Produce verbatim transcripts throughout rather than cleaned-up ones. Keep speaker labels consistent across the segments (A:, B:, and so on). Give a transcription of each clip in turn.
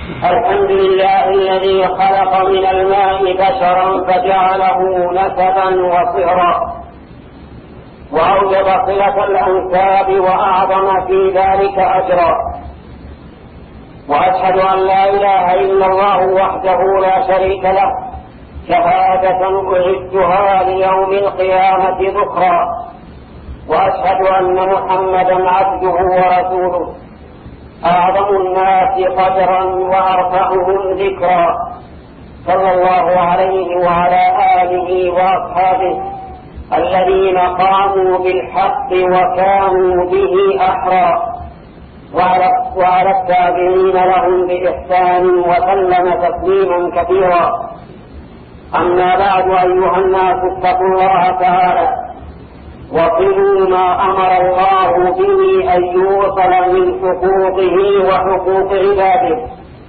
A: الحمد لله الذي خلق من الماء بشرا فجعله نسبا وصهرا وأوجب صلة الأنساب وأعظم في ذلك أجرا، وأشهد أن لا إله إلا الله وحده لا شريك له شهادة أعدها ليوم القيامة ذكرا، وأشهد أن محمدا عبده ورسوله أعظم الناس قدرا وأرفعهم ذكرا، صلى الله عليه وعلى آله وأصحابه الذين قاموا بالحق وكانوا به أحرى، وعلى التابعين لهم بإحسان وسلم تسليما كثيرا. أما بعد، أيها الناس اتقوا الله تعالى وصلوا ما أمر الله به أن يوصل من حقوقه وحقوق عباده.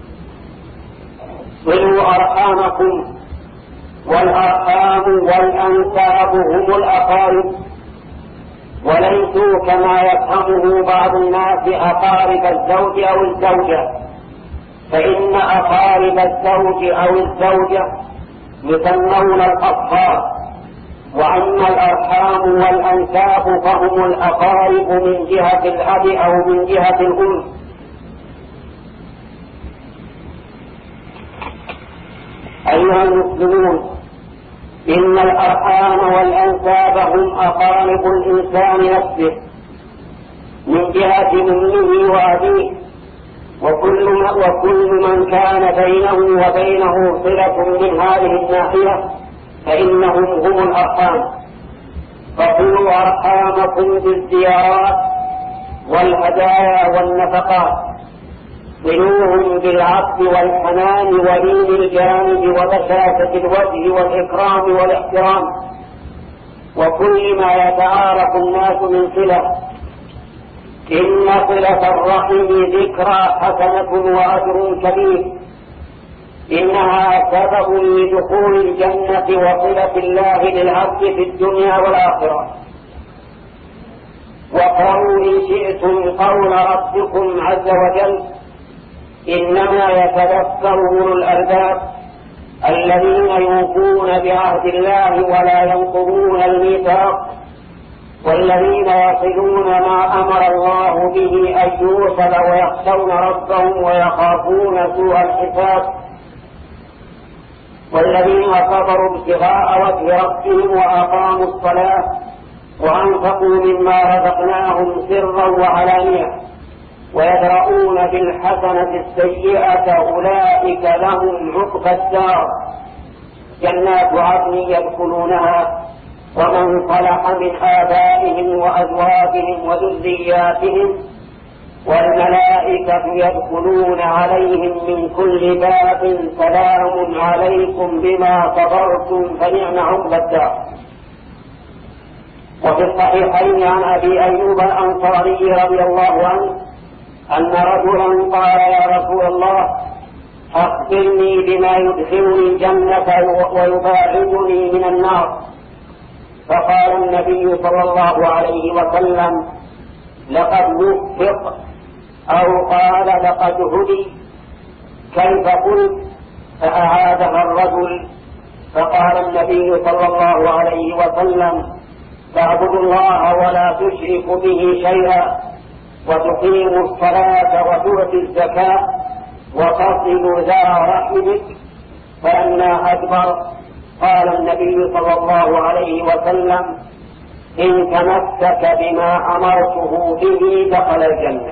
A: صلوا أرحامكم، والأرحام والأنساب هم الأقارب، وليسوا كما يفهمه بعض الناس أقارب الزوج أو الزوجة، فإن أقارب الزوج أو الزوجة يسمون الأصهار، وأما الأرحام والأنساب فهم الأقارب من جهة الأب أو من جهة الأم. أيها المسلمون، إن الأرحام والأنساب هم أقارب الإنسان نفسه من جهة أمه وأبيه، وكل, وكل من كان بينه وبينه صلة من هذه الناحية فإنهم هم الأرحام. فصلوا أرحامكم بالزيارات والهدايا والنفقات، صلوهم بالعطف والحنان ولين الجانب وبشاشة الوجه والإكرام والاحترام وكل ما يتعارف الناس من صلة. إن صلة الرحم ذكرى حسنة وأجر كبير، إنها سبب لدخول الجنة وصلة الله للعبد في الدنيا والآخرة. وقالوا إن شئتم قول ربكم عز وجل: إنما يتذكر أولو الألباب الذين يوفون بعهد الله ولا ينقضون الميثاق والذين يصلون ما أمر الله به أن يوصل ويخشون ربهم ويخافون سوء الحساب والذين صبروا ابتغاء وجه ربهم وأقاموا الصلاة وأنفقوا مما رزقناهم سرا وعلانية ويدرؤون بالحسنة السيئة أولئك لهم عقبى الدار جنات عدن يدخلونها ومن صلح من آبائهم وأزواجهم وذرياتهم والملائكة يدخلون عليهم من كل باب سلام عليكم بما صبرتم فنعم عقبى الدار. وفي الصحيحين عن أبي أيوب الأنصاري رضي الله عنه أن رجلا قال: يا رسول الله، أخبرني بما يدخلني الجنة ويباعدني من النار. فقال النبي صلى الله عليه وسلم: لقد وفق، أو قال لقد هدي. كيف قلت؟ فأعادها الرجل، فقال النبي صلى الله عليه وسلم: تعبد الله ولا تشرك به شيئا، وتقيم الصلاة وتؤتي الزكاة وتصل ذا رحمك. فلما أدبر قال النبي صلى الله عليه وسلم: إن تمسك بما أمرته به دخل الجنة.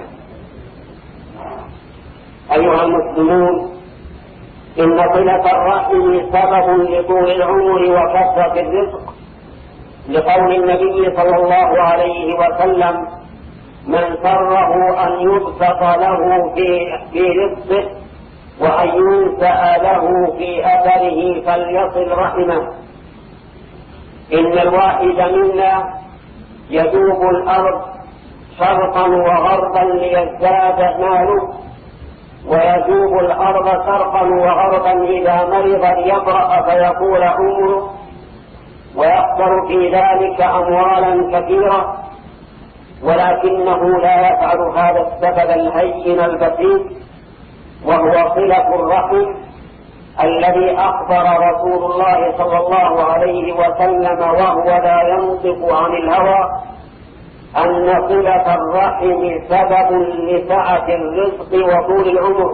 A: أيها المسلمون، إن صلة الرحم سبب لطول العمر وكثرة الرزق، لقول النبي صلى الله عليه وسلم: من سره أن يبسط له في رزقه وأن ينسأ له في أثره فليصل رحمه. إن الواحد منا يذوب الأرض شرقا وغربا ليزداد ماله، ويذوب الأرض شرقا وغربا إذا مرض ليبرأ فيقول عمره، ويخسر في ذلك أموالا كثيرة، ولكنه لا يفعل هذا السبب الهين البسيط وهو صلة الرحم الذي أخبر رسول الله صلى الله عليه وسلم وهو لا ينطق عن الهوى أن صلة الرحم سبب لسعة الرزق وطول العمر.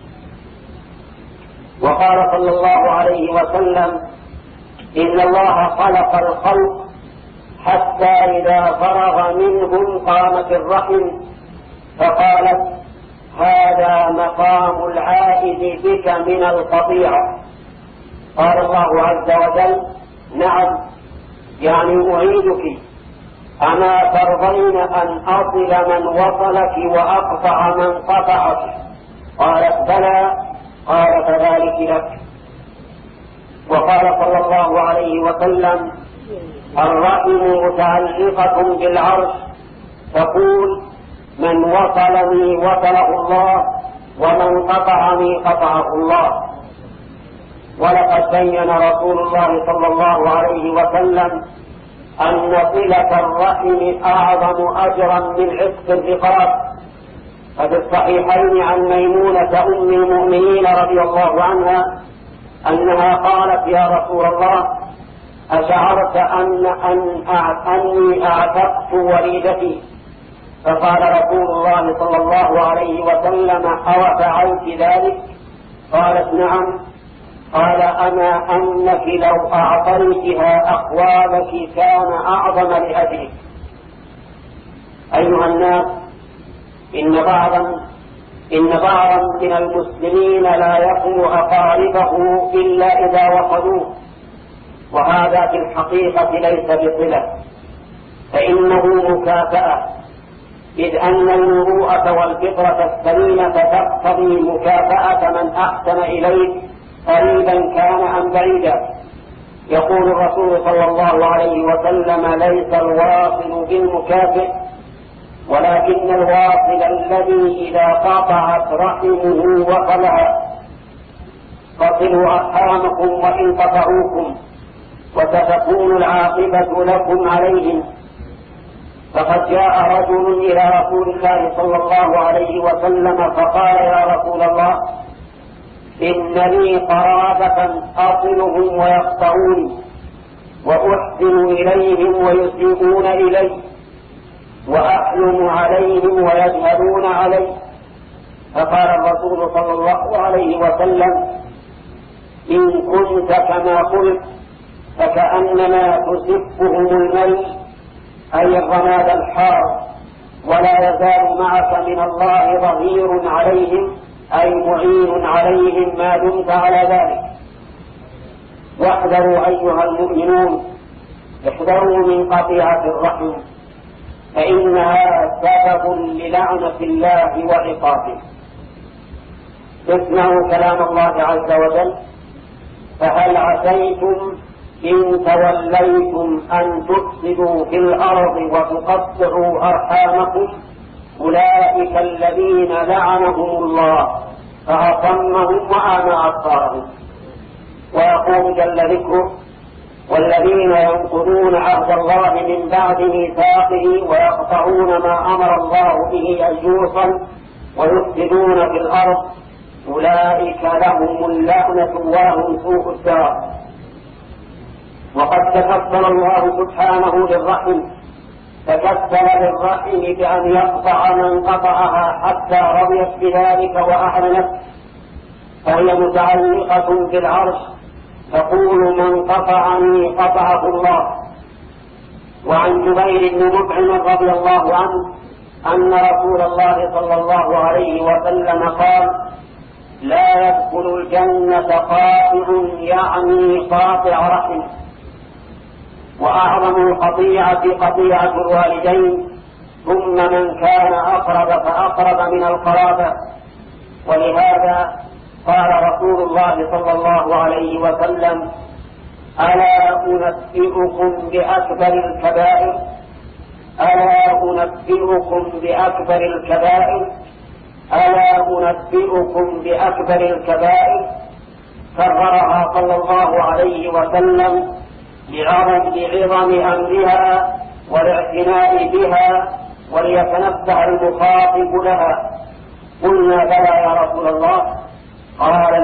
A: وقال صلى الله عليه وسلم: إن الله خلق الخلق حتى إذا فرغ منهم قامت الرحم فقالت: هذا مقام العائد بك من القطيعة. قال الله عز وجل: نعم، يعني أعيدك، أما ترضين أن أصل من وصلك وأقطع من قطعك؟ قالت: بلى. قال: فذلك لك. وقال صلى الله عليه وسلم: الرحم متعلقة بالعرش تقول: من وصلني وصله الله، ومن قطعني قطعه الله. ولقد بين رسول الله صلى الله عليه وسلم أن صلة الرحم أعظم أجرا من عتق الرقاب. ففي الصحيحين عن ميمونة أم المؤمنين رضي الله عنها أنها قالت: يا رسول الله، أشعرت أن أن أني أعتقت وليدتي؟ فقال رسول الله صلى الله عليه وسلم: أو فعلت ذلك؟ قالت: نعم. قال: أما أنك لو أعطيتها أقوالك كان أعظم لأجلك. أيها الناس، إن بعضا إن بعضا من المسلمين لا يصل أقاربه إلا إذا وصلوه، وهذا في الحقيقة ليس بصلة، فإنه مكافأة، إذ أن المروءة والفطرة السليمة تقتضي مكافأة من أحسن إليك قريبا كان أم بعيدا. يقول الرسول صلى الله عليه وسلم: ليس الواصل بالمكافئ، ولكن الواصل الذي إذا قطعت رحمه وصلها. فصلوا أرحامكم وإن قطعوكم، وستكون العاقبة لكم عليهم. فقد جاء رجل إلى رسول الله صلى الله عليه وسلم فقال: يا رسول الله، إن لي قرابة أصلهم ويقطعوني، وأحسن إليهم ويسيئون إلي، وأحلم عليهم ويجهلون علي. فقال الرسول صلى الله عليه وسلم: إن كنت كما قلت فكأنما تسفهم الميت، أي الرماد الحار، ولا يزال معك من الله ظهير عليهم، أي معين عليهم ما دمت على ذلك. واحذروا أيها المؤمنون، احذروا من قطيعة الرحم، فإنها سبب للعنة الله وعقابه. اسمعوا كلام الله عز وجل: فهل عسيتم إن توليتم أن تفسدوا في الأرض وتقطعوا أرحامكم؟ أولئك الذين لعنهم الله فأصمهم وأعمى أبصارهم. ويقول جل ذكره: والذين ينقضون عهد الله من بعد ميثاقه ويقطعون ما أمر الله به أن يوصل ويفسدون في الأرض أولئك لهم اللعنة ولهم سوء الدار. وقد تكفل الله سبحانه للرحم، تكفل للرحم بأن يقطع من قطعها حتى رضيت بذلك وأعلنت، فهي متعلقة بالعرش تقول: من قطعني قطعه الله. وعن جبير بن مطعم رضي الله عنه أن رسول الله صلى الله عليه وسلم قال: لا يدخل الجنة قاطع، يعني قاطع رحم. وأعظم القطيعة قطيعة الوالدين، ثم من كان أقرب فأقرب من القرابة. ولهذا قال رسول الله صلى الله عليه وسلم: ألا أنبئكم بأكبر الكبائر ألا أنبئكم بأكبر الكبائر ألا أنبئكم بأكبر الكبائر كررها صلى الله عليه وسلم لعظم أمرها والاعتناء بها وليتنبه المخاطب لها. قلنا: بلى يا رسول الله،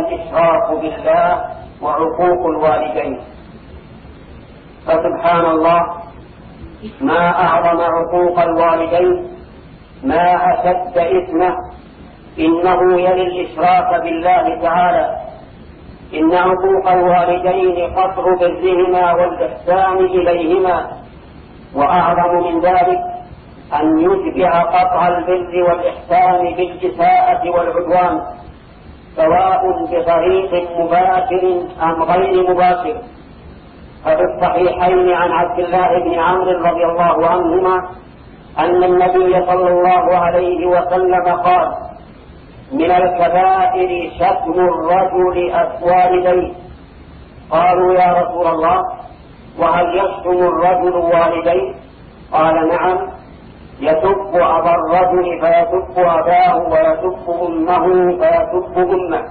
A: الإشراك بالله وعقوق الوالدين. فسبحان الله، ما أعظم عقوق الوالدين، ما أشد إثمه، إنه يلي الإشراك بالله تعالى. إن عقوق الوالدين قطع برهما والإحسان إليهما، وأعظم من ذلك أن يتبع قطع البر والإحسان بالإساءة والعدوان، سواء بطريق مباشر أم غير مباشر. ففي الصحيحين عن عبد الله بن عمرو رضي الله عنهما أن النبي صلى الله عليه وسلم قال: من الكبائر شتم الرجل والديه. قالوا: يا رسول الله، وهل يشتم الرجل والديه؟ قال: نعم، يسب أبا الرجل فيسب أباه، ويسب أمه فيسب أمه.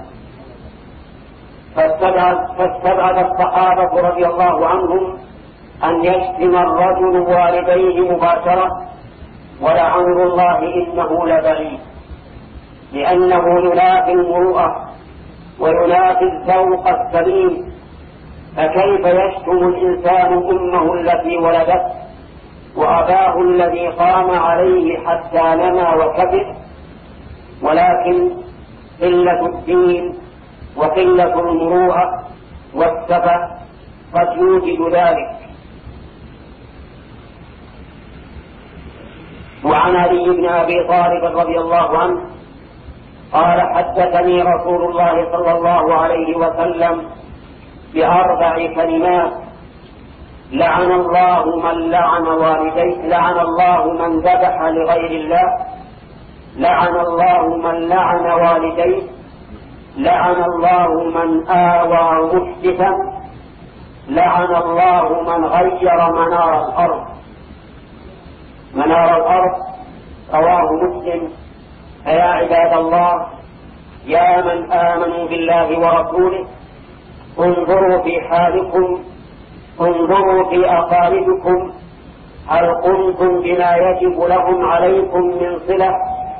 A: فاستبعد الصحابة رضي الله عنهم أن يشتم الرجل والديه مباشرة، ولعمر الله إنه لبعيد، لأنه ينافي المروءة وينافي الذوق السليم. فكيف يشتم الإنسان أمه التي ولدته وأباه الذي قام عليه حتى نمى وكبر؟ ولكن قلة الدين وقلة المروءة والسفه قد يوجد ذلك. وعن علي بن أبي طالب رضي الله عنه قال: حدثني رسول الله صلى الله عليه وسلم بأربع كلمات: لعن الله من لعن والديه، لعن الله من ذبح لغير الله، لعن الله من لعن والديه، لعن الله من آوى محدثا، لعن الله من غير منار الأرض. منار الأرض رواه مسلم. فيا عباد الله، يا من آمنوا بالله ورسوله، انظروا في حالكم، انظروا في أقاربكم، هل قمتم بما يجب لهم عليكم من صلة؟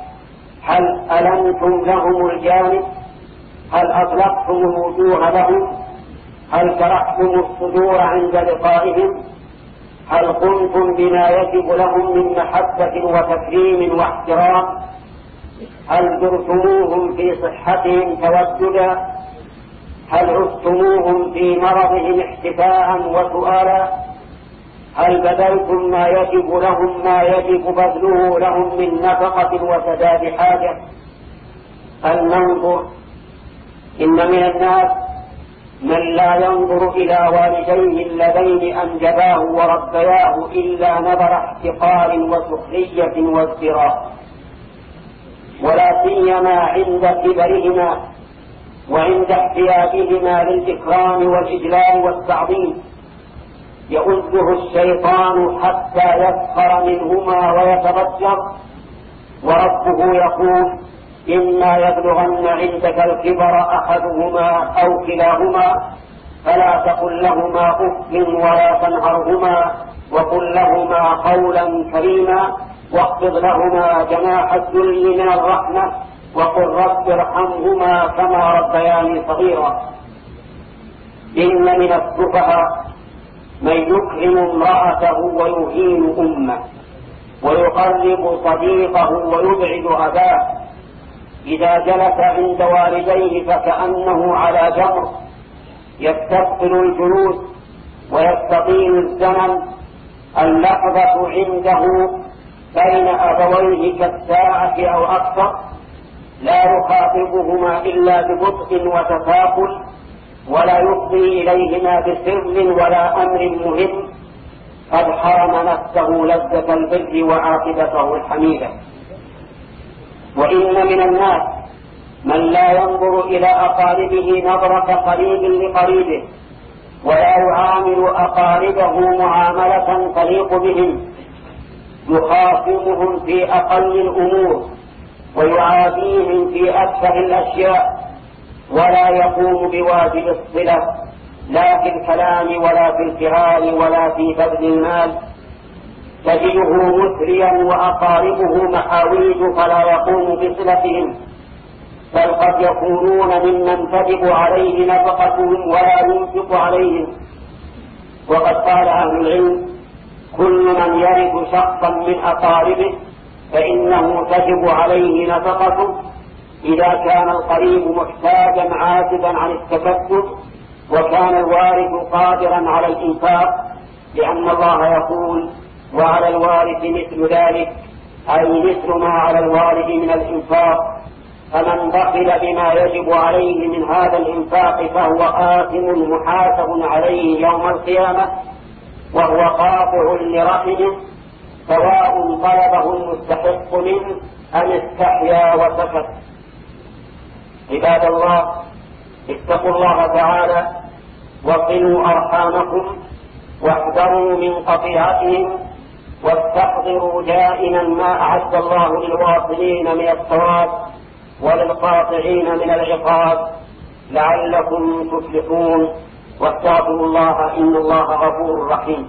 A: هل ألمتم لهم الجانب؟ هل أطلقتم الوجوه لهم؟ هل شرحتم الصدور عند لقائهم؟ هل قمتم بما يجب لهم من محبة وتكريم واحترام؟ هل زرتموهم في صحتهم توددا؟ هل عدتموهم في مرضهم احتفاء وسؤالا؟ هل بذلتم ما يجب لهم، ما يجب بذله لهم من نفقة وسداد حاجة؟ هل ننظر؟ إن من الناس من لا ينظر إلى والديه اللذين أنجباه وربياه إلا نظر احتقار وسخرية وازدراء، ولا سيما عند كبرهما وعند احتياجهما للإكرام والإجلال والتعظيم. يؤذه الشيطان حتى يسخر منهما ويتبجر، وربه يقول: إما يبلغن عندك الكبر أحدهما أو كلاهما فلا تقل لهما أف ولا تنهرهما، وقل لهما قولا كريما، واخفض لهما جناح الذل من الرحمة، وقل رب ارحمهما كما ربياني صغيرا. إن من السفهاء من يكرم امرأته ويهين أمه، ويقرب صديقه ويبعد أباه. إذا جلس عند والديه فكأنه على جمر، يستثقل الجلوس ويستطيل الزمن. اللحظة عنده بين أبويه كالساعة أو أكثر، لا يخاطبهما إلا ببطء وتثاقل، ولا يفضي إليهما بسر ولا أمر مهم. قد حرم نفسه لذة البر وعاقبته الحميدة. وإن من الناس من لا ينظر إلى أقاربه نظرة قريب لقريبه، ولا يعامل أقاربه معاملة تليق بهم، يخاصمهم في أقل الأمور ويعاديهم في أكثر الأشياء، ولا يقوم بواجب الصلة لا في الكلام ولا في الفعال ولا في بذل المال. تجده مثريا وأقاربه محاويج فلا يقوم بصلتهم، بل قد يكونون ممن تجب عليه نفقتهم ولا ينفق عليهم. وقد قال أهل العلم: كل من يرث شخصا من أقاربه فإنه تجب عليه نفقته إذا كان القريب محتاجا عاجزا عن التكسب وكان الوارث قادرا على الإنفاق، لأن الله يقول: وعلى الوارث مثل ذلك، أي مثل ما على الوارث من الإنفاق. فمن بخل بما يجب عليه من هذا الإنفاق فهو آثم محاسب عليه يوم القيامة، وهو قاطع لرحمه، سواء طلبه المستحق منه أم استحيا وسكت. عباد الله، اتقوا الله تعالى وصلوا أرحامكم واحذروا من قطيعتهم، واستحضروا دائما ما أعد الله للواصلين من الثواب وللقاطعين من العقاب لعلكم تفلحون. واستغفروا الله إن الله غفور رحيم.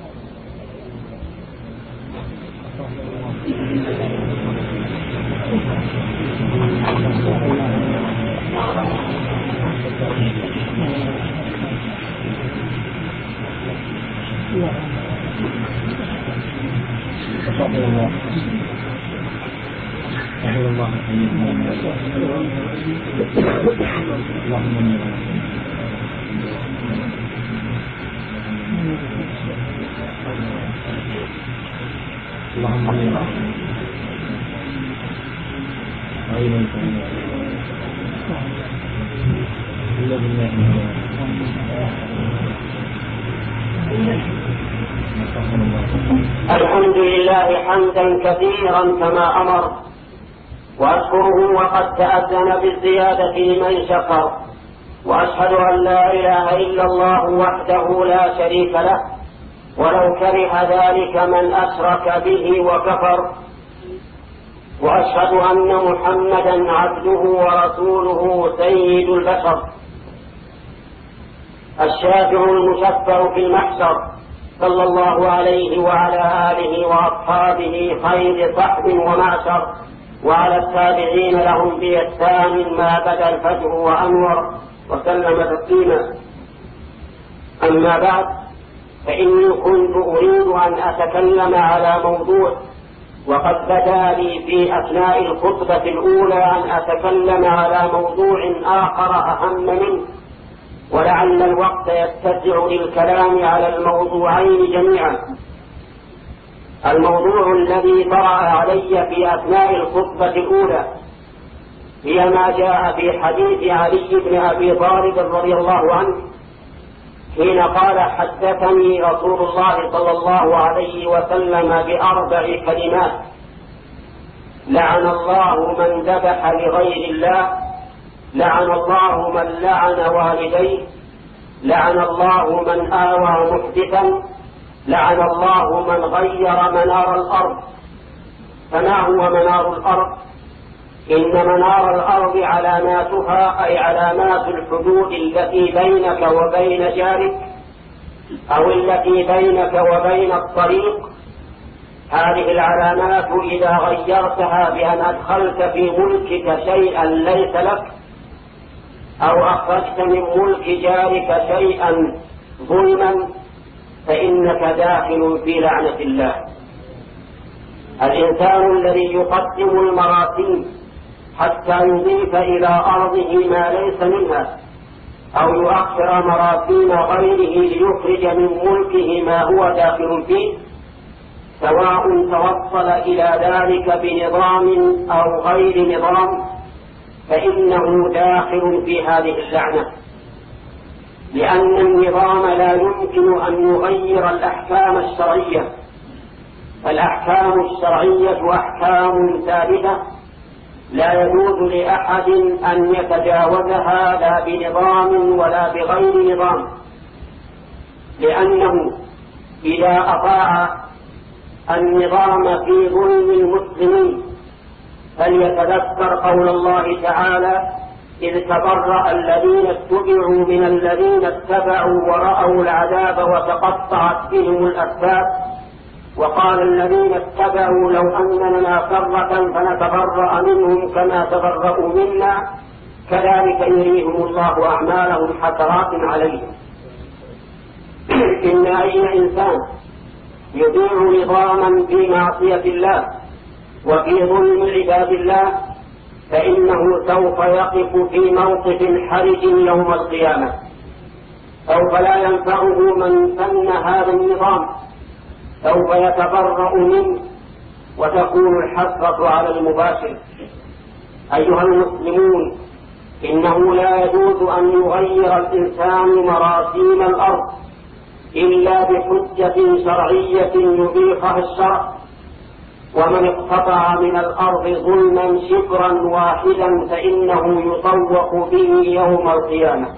A: الحمد لله حمدا كثيرا كما أمر، وأشكره وقد تأذن بالزيادة لمن شكر، وأشهد أن لا إله إلا الله وحده لا شريك له، ولو كره ذلك من أشرك به وكفر. وأشهد أن محمدا عبده ورسوله سيد البشر، الشافع المشفع في المحشر، صلى الله عليه وعلى آله وأصحابه خير صحب ومعشر، وعلى التابعين لهم بإحسان ما بدا الفجر وأنور، وسلم تسليما. أما بعد، فإني كنت أريد أن أتكلم على موضوع، وقد بدا لي في أثناء الخطبة الأولى أن أتكلم على موضوع آخر أهم منه، ولعل الوقت يتسع للكلام على الموضوعين جميعا. الموضوع الذي طرأ علي في أثناء الخطبة الأولى هي ما جاء في حديث علي بن أبي طالب رضي الله عنه حين قال: حدثني رسول الله صلى الله عليه وسلم بأربع كلمات: لعن الله من ذبح لغير الله، لعن الله من لعن والديه، لعن الله من آوى محدثا، لعن الله من غير منار الأرض. فما هو منار الأرض؟ إن منار الأرض علاماتها، أي علامات الحدود التي بينك وبين جارك أو التي بينك وبين الطريق. هذه العلامات إذا غيرتها بأن أدخلت في ملكك شيئا ليس لك، أو أخرجت من ملك جارك شيئا ظلما، فإنك داخل في لعنة الله. الإنسان الذي يقدم المراسيم حتى يضيف إلى أرضه ما ليس منها، أو يؤخر مراسيم غيره ليخرج من ملكه ما هو داخل فيه، سواء توصل إلى ذلك بنظام أو غير نظام، فإنه داخل في هذه اللعنة، لأن النظام لا يمكن أن يغير الأحكام الشرعية. الأحكام الشرعية أحكام ثابتة لا يجوز لأحد أن يتجاوزها لا بنظام ولا بغير نظام، لأنه إذا أطاع النظام في ظلم المسلمين فليتذكر قول الله تعالى: إذ تبرأ الذين اتبعوا من الذين اتبعوا ورأوا العذاب وتقطعت بهم الأسباب. وقال الذين اتبعوا لو أن لنا كرة فنتبرأ منهم كما تبرأوا منا كذلك يريهم الله أعمالهم حسرات عليهم. إن أي إنسان يضيع نظاما في معصية الله وفي ظلم عباد الله فإنه سوف يقف في موقف حرج يوم القيامة، سوف لا ينفعه من سن هذا النظام، سوف يتبرأ منه وتكون الحسرة على المباشر. أيها المسلمون، إنه لا يجوز أن يغير الإنسان مراسيم الأرض إلا بحجة شرعية يبيحها الشرع، ومن اقتطع من الأرض ظلما شبرا واحدا فإنه يطوق به يوم القيامة.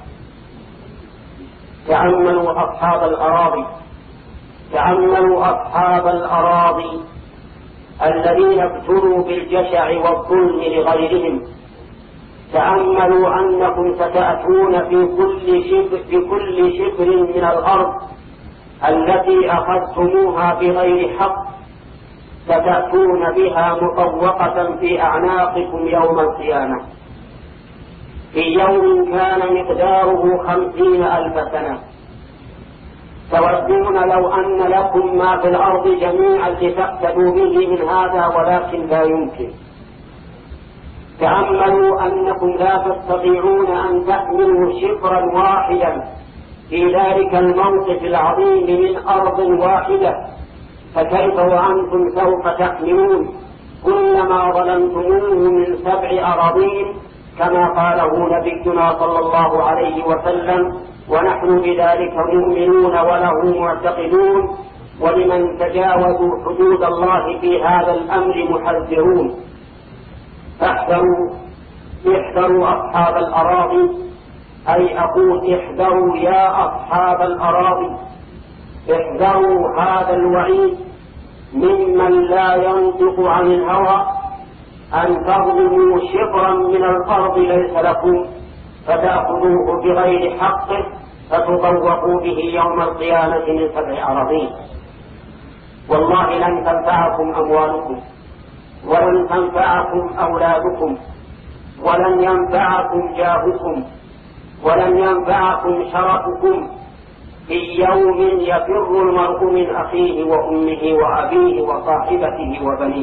A: تأملوا أصحاب الأراضي تأملوا أصحاب الأراضي الذين ابتلوا بالجشع والظلم لغيرهم. تأملوا أنكم ستأتون في كل شبر, في كل شبر من الأرض التي أخذتموها بغير حق ستأتون بها مطوقة في أعناقكم يوم القيامة في يوم كان مقداره خمسين ألف سنة. تودون لو أن لكم ما في الأرض جميعا لتأتوا به من هذا، ولكن لا يمكن. تأملوا أنكم لا تستطيعون أن تحملوا شبرا واحدا في ذلك الموقف العظيم من أرض واحدة، فكيف وأنتم سوف تحملون كل ما ظلمتموه من سبع أراضين كما قاله نبينا صلى الله عليه وسلم، ونحن بذلك مؤمنون وله معتقدون، ولمن تجاوزوا حدود الله في هذا الأمر محذرون. احذروا احذروا أصحاب الأراضي، أي أقول احذروا يا أصحاب الأراضي، احذروا هذا الوعيد ممن لا ينطق عن الهوى أن تظلموا شبرا من الأرض ليس لكم فتأخذوه بغير حقه فتطوقوا به يوم القيامة من سبع أراضين. والله لن تنفعكم أموالكم، ولن تنفعكم أولادكم، ولن ينفعكم جاهكم، ولن ينفعكم شرفكم في يوم يفر المرء من أخيه وأمه وأبيه وصاحبته وبنيه.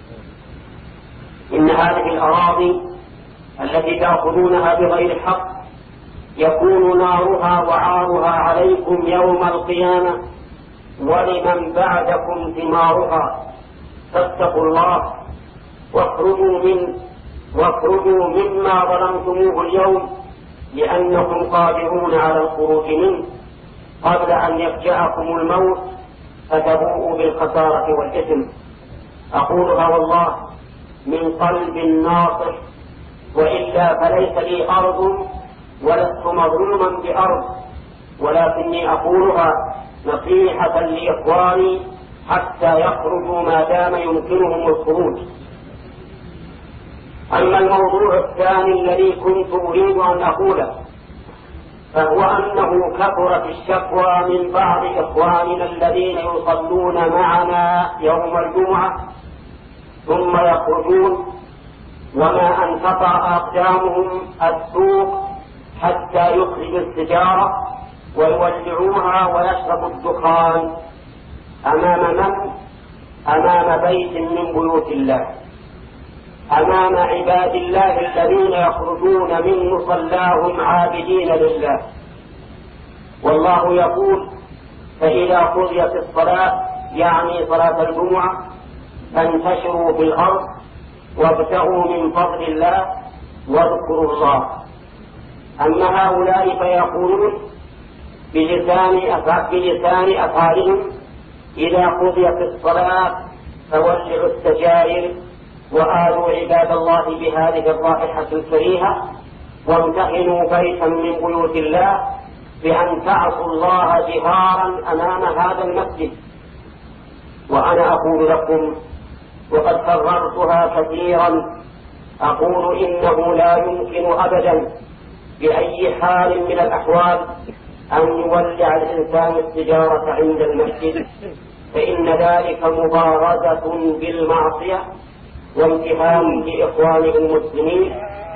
A: إن هذه الأراضي التي تأخذونها بغير حق يكون نارها وعارها عليكم يوم القيامة، ولمن بعدكم ثمارها. فاتقوا الله واخرجوا من واخرجوا مما ظلمتموه اليوم، لأنكم قادرون على الخروج منه قبل أن يفجأكم الموت فتبوءوا بالخسارة والإثم. أقولها والله من قلب ناصح، وإلا فليس لي أرض ولست مظلوما بأرض، ولكني أقولها نصيحة لإخواني حتى يخرجوا ما دام يمكنهم الخروج. أما الموضوع الثاني الذي كنت أريد أن أقوله فهو أنه كثرت الشكوى من بعض إخواننا الذين يصلون معنا يوم الجمعة ثم يخرجون وما انقطع أقدامهم السوق حتى يخرجوا السجارة ويولعوها ويشربوا الدخان أمام من؟ أمام بيت من بيوت الله، أمام عباد الله الذين يخرجون من مصلاهم عابدين لله. والله يقول: فإذا قضيت الصلاة، يعني صلاة الجمعة، فانتشروا في الأرض وابتغوا من فضل الله واذكروا الله. أما هؤلاء فيقولون بلسان بلسان أفعالهم: إذا قضيت الصلاة فولعوا السجائر وآلوا عباد الله بهذه الرائحة الكريهة وامتحنوا بيتا من بيوت الله بأن تعصوا الله جهارا أمام هذا المسجد. وأنا أقول لكم وقد كررتها كثيرا، أقول إنه لا يمكن أبدا بأي حال من الأحوال أن يولع الإنسان السجارة عند المسجد، فإن ذلك مبارزة بالمعصية وامتهان لإخوان المسلمين.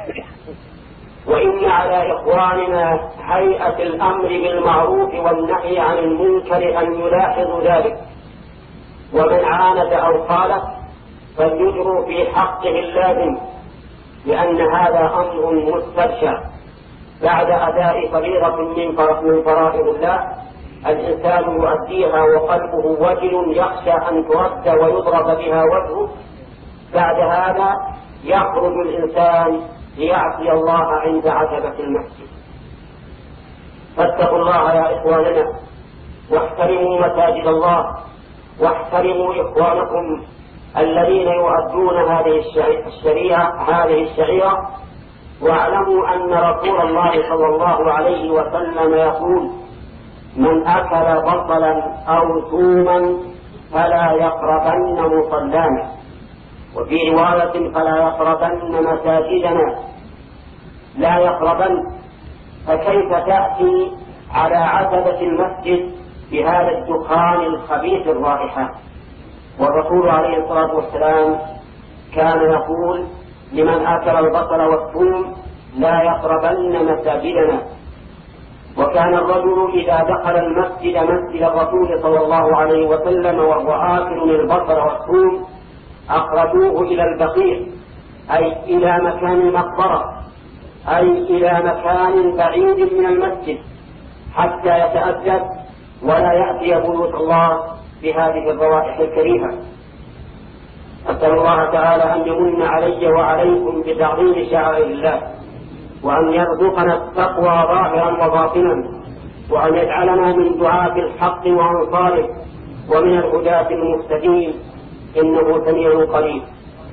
A: وإن على إخواننا هيئة الأمر بالمعروف والنهي عن المنكر أن يلاحظوا ذلك، ومن عاند أو خالف فليجروا في حقه اللازم، لأن هذا أمر مستبشع بعد أداء فريضة من فرائض الله الإنسان يؤديها وقلبه وجل يخشى أن ترد ويضرب بها وجهه. بعد هذا يخرج الإنسان ليعصي الله عند عتبة المسجد. فاتقوا الله يا إخواننا، واحترموا مساجد الله، واحترموا إخوانكم الذين يؤدون هذه الشريعة هذه الشريعة واعلموا أن رسول الله صلى الله عليه وسلم يقول: من أكل بصلا أو ثوما فلا يقربن مصلانا، وفي رواية: فلا يقربن مساجدنا. لا يقربن، فكيف تأتي على عتبة المسجد بهذا الدخان الخبيث الرائحة؟ والرسول عليه الصلاة والسلام كان يقول: لمن أكل البصل والثوم لا يقربن مساجدنا. وكان الرجل إذا دخل المسجد مسجد الرسول صلى الله عليه وسلم وهو آكل البصل والثوم أخرجوه إلى البقيع، أي إلى مكان المقبرة، أي إلى مكان بعيد من المسجد، حتى يتأدب ولا يأتي بيوت الله بهذه الروائح الكريهة. أسأل الله تعالى أن يمن علي وعليكم بتعظيم شعائر الله، وأن يرزقنا التقوى ظاهرا وباطنا، وأن يجعلنا من دعاة الحق وأنصاره ومن الهداة المهتدين، إنه سميع قريب.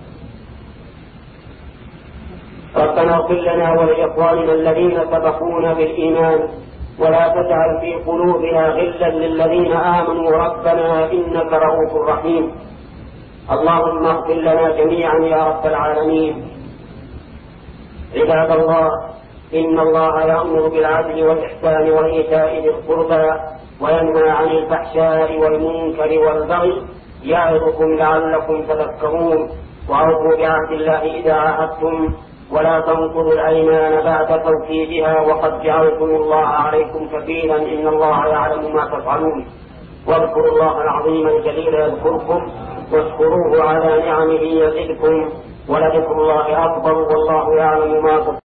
A: ربنا اغفر لنا ولإخواننا الذين سبقونا بالإيمان، ولا تجعل في قلوبنا غلا للذين آمنوا ربنا إنك رؤوف رحيم. اللهم اغفر لنا جميعا يا رب العالمين. عباد الله، إن الله يأمر بالعدل والإحسان وإيتاء ذي القربى وينهى عن الفحشاء والمنكر والبغي يعظكم لعلكم تذكرون. وأوفوا بعهد الله إذا عاهدتم، ولا تنقضوا الأيمان بعد توكيدها وقد جعلتم الله عليكم كفيلا إن الله يعلم ما تفعلون. واذكروا الله العظيم الجليل يذكركم، واشكروه على نعمه يزدكم، ولذكر الله أكبر والله يعلم ما تفعلون.